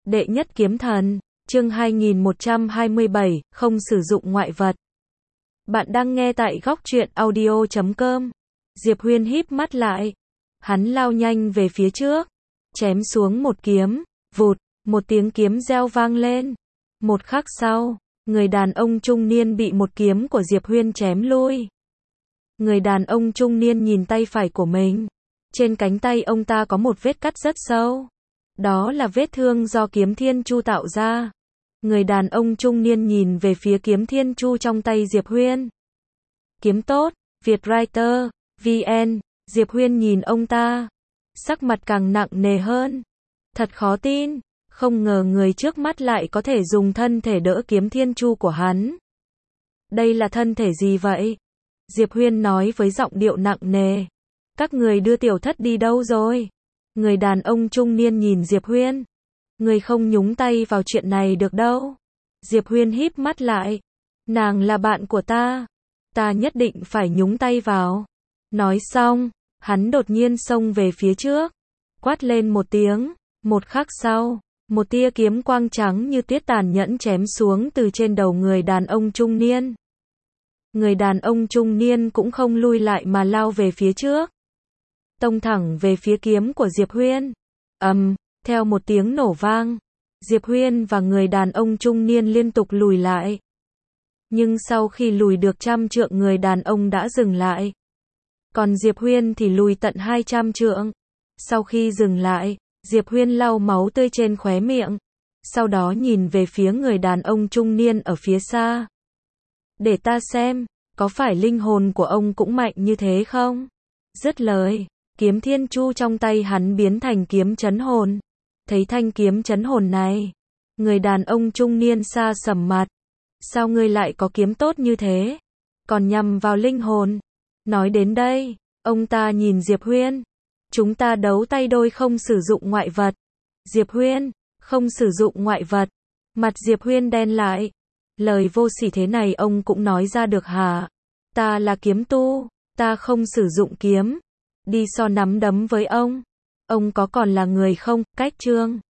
Đệ nhất kiếm thần, chương 2127, không sử dụng ngoại vật. Bạn đang nghe tại góc truyện audio.com. Diệp Huyên híp mắt lại. Hắn lao nhanh về phía trước, chém xuống một kiếm, vụt, một tiếng kiếm reo vang lên. Một khắc sau, người đàn ông trung niên bị một kiếm của Diệp Huyên chém lui. Người đàn ông trung niên nhìn tay phải của mình. Trên cánh tay ông ta có một vết cắt rất sâu. Đó là vết thương do kiếm thiên chu tạo ra. Người đàn ông trung niên nhìn về phía kiếm thiên chu trong tay Diệp Huyên. Kiếm tốt, Vietwriter, VN, Diệp Huyên nhìn ông ta. Sắc mặt càng nặng nề hơn. Thật khó tin, không ngờ người trước mắt lại có thể dùng thân thể đỡ kiếm thiên chu của hắn. Đây là thân thể gì vậy? Diệp Huyên nói với giọng điệu nặng nề. Các người đưa tiểu thất đi đâu rồi? Người đàn ông trung niên nhìn Diệp Huyên. Người không nhúng tay vào chuyện này được đâu. Diệp Huyên híp mắt lại. Nàng là bạn của ta. Ta nhất định phải nhúng tay vào. Nói xong, hắn đột nhiên xông về phía trước. Quát lên một tiếng. Một khắc sau, một tia kiếm quang trắng như tuyết tàn nhẫn chém xuống từ trên đầu người đàn ông trung niên. Người đàn ông trung niên cũng không lui lại mà lao về phía trước. Tông thẳng về phía kiếm của Diệp Huyên. Theo một tiếng nổ vang, Diệp Huyên và người đàn ông trung niên liên tục lùi lại. Nhưng sau khi lùi được 100 trượng người đàn ông đã dừng lại. Còn Diệp Huyên thì lùi tận 200 trượng. Sau khi dừng lại, Diệp Huyên lau máu tươi trên khóe miệng. Sau đó nhìn về phía người đàn ông trung niên ở phía xa. Để ta xem, có phải linh hồn của ông cũng mạnh như thế không? Dứt lời, kiếm thiên chu trong tay hắn biến thành kiếm chấn hồn. Thấy thanh kiếm chấn hồn này, người đàn ông trung niên xa sầm mặt. Sao ngươi lại có kiếm tốt như thế? Còn nhằm vào linh hồn. Nói đến đây, ông ta nhìn Diệp Huyên. Chúng ta đấu tay đôi không sử dụng ngoại vật. Diệp Huyên, không sử dụng ngoại vật. Mặt Diệp Huyên đen lại. Lời vô sỉ thế này ông cũng nói ra được hả? Ta là kiếm tu, ta không sử dụng kiếm. Đi so nắm đấm với ông có còn là người không? Cách chương